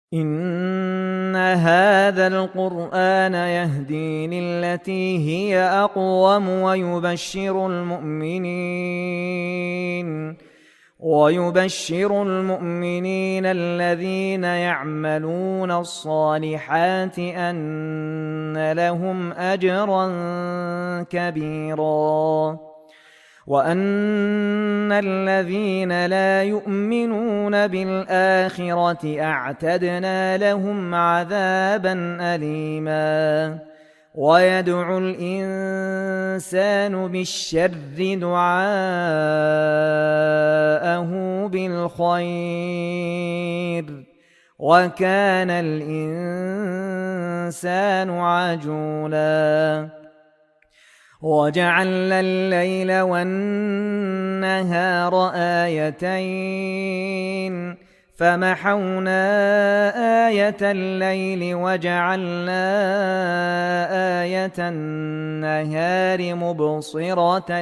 إن هذا القرآن يهدي للتي هي أقوم ويبشر المؤمنين الذين يعملون الصالحات أن لهم أجرا كبيرا وأن الذين لا يؤمنون بالآخرة أعتدنا لهم عذابا أليما ويدعو الإنسان بالشر دعاءه بالخير وكان الإنسان عجولا وجعلنا الليل والنهار آيتين فمحونا آية الليل وجعلنا آية النهار مبصرة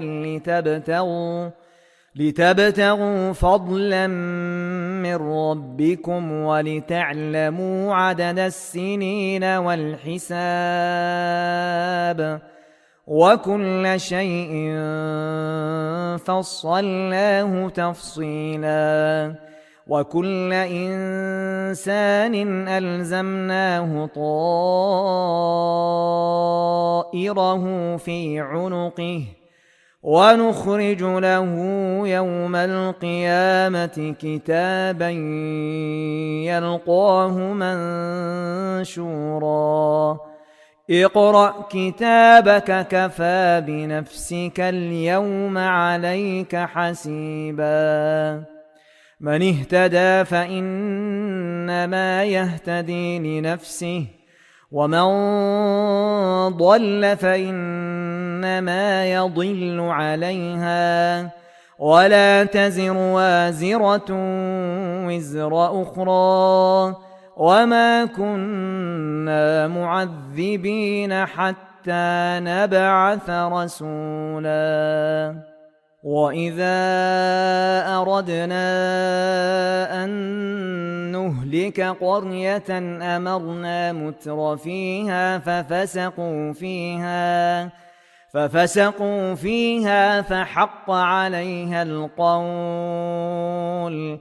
لتبتغوا فضلا من ربكم ولتعلموا عدد السنين والحساب وكل شيء فصلناه تفصيلا وكل إنسان ألزمناه طائره في عنقه ونخرج له يوم القيامة كتابا يلقاه منشورا اقرأ كتابك كفى بنفسك اليوم عليك حسيبا من اهتدى فإنما يهتدي لنفسه ومن ضل فإنما يضل عليها ولا تزر وازرة وزر أخرى وما كنا معذبين حتى نبعث رسولا وإذا أردنا أن نهلك قرية أمرنا متر فيها ففسقوا فيها فحق عليها القول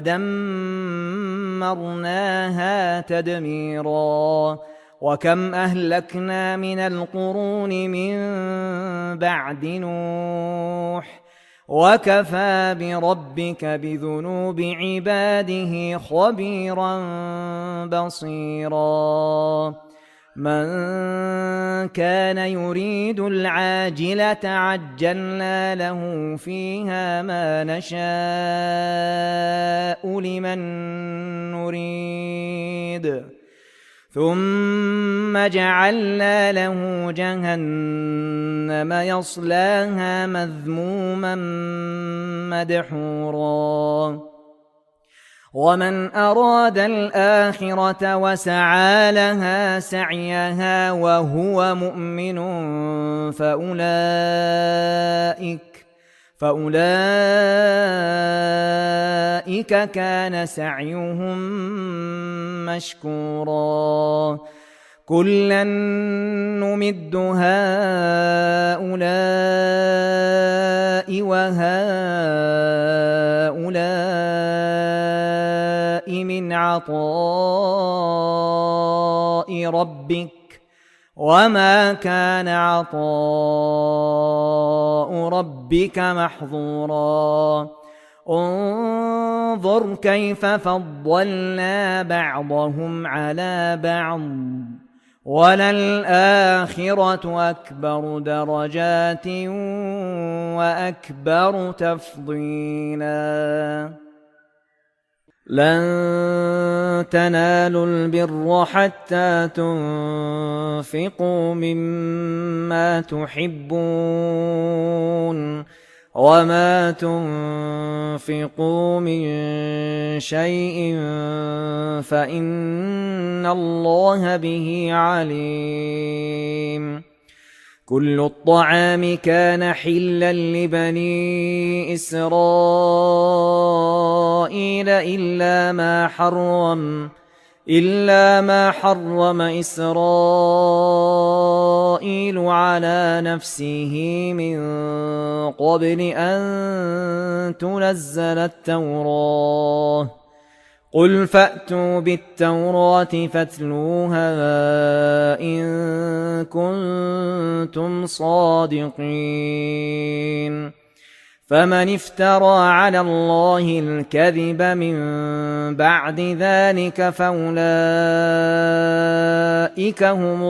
فدمرناها تدميرا وكم أهلكنا من القرون من بعد نوح وكفى بربك بذنوب عباده خبيرا بصيرا من كان يريد العاجلة عجلنا له فيها ما نشاء لمن نريد ثم جعلنا له جهنم يصلاها مذموما مدحورا ومن أراد الآخرة وسعى لها سعيها وهو مؤمن فأولئك كان سعيهم مشكورا كلا نمد هؤلاء وهؤلاء من عطاء ربك وما كان عطاء ربك محظورا انظر كيف فضلنا بعضهم على بعض وللآخرة أكبر درجات وأكبر تفضيلا لن تنالوا البر حتى تنفقوا مما تحبون وما تنفقوا من شيء فإن الله به عليم كل الطعام كان حلا لبني إسرائيل إلا ما حرم إسرائيل على نفسه من قبل أن تنزل التوراة. قل فأتوا بالتوراة فاتلوها إن كنتم صادقين. فمن افترى على الله الكذب من بعد ذلك فأولئك هم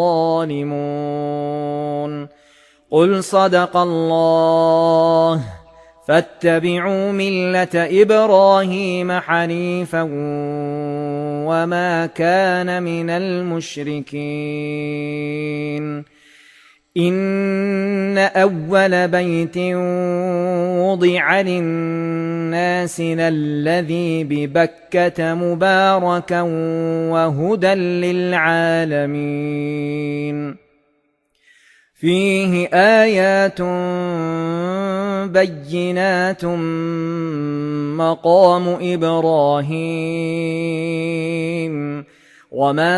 الظالمون. قل صدق الله. فاتبعوا ملة إبراهيم حنيفا وما كان من المشركين. إن أول بيت وضع للناس للذي ببكة مباركا وهدى للعالمين. فيه آيات بينات مقام إبراهيم ومن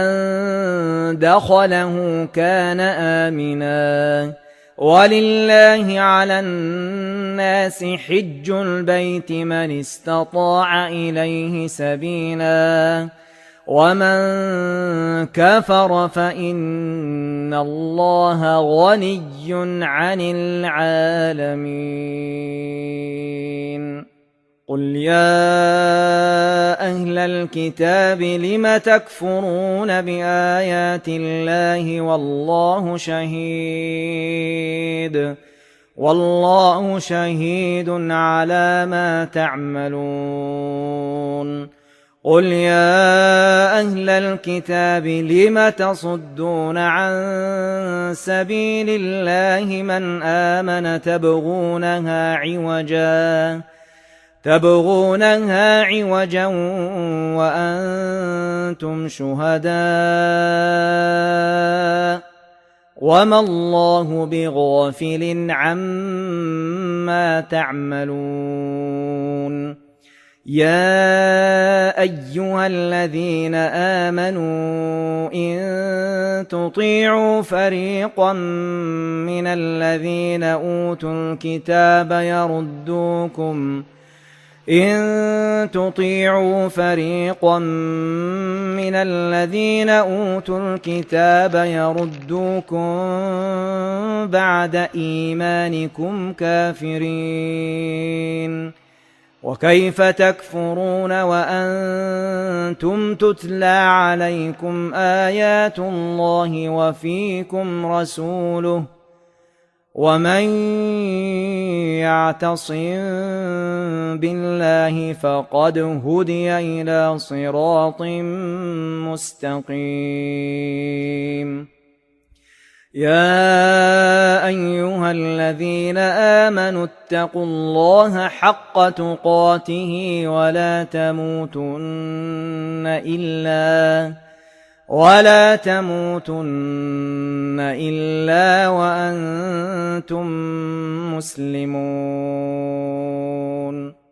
دخله كان آمنا ولله على الناس حج البيت من استطاع إليه سبيلا ومن كفر فإن الله غني عن العالمين. قل يا أهل الكتاب لم تكفرون بآيات الله والله شهيد على ما تعملون. قل يا أهل الكتاب لم تصدون عن سبيل الله من آمن تبغونها عوجا وأنتم شهداء وما الله بغافل عما تعملون. يا أيها الذين آمنوا إن تطيعوا فريقا من الذين أوتوا الكتاب يردوكم بعد إيمانكم كافرين. وكيف تكفرون وأنتم تتلى عليكم آيات الله وفيكم رسوله ومن يعتصم بالله فقد هدي إلى صراط مستقيم. يا أيها الذين آمنوا اتقوا الله حق تقاته ولا تموتن إلا وأنتم مسلمون.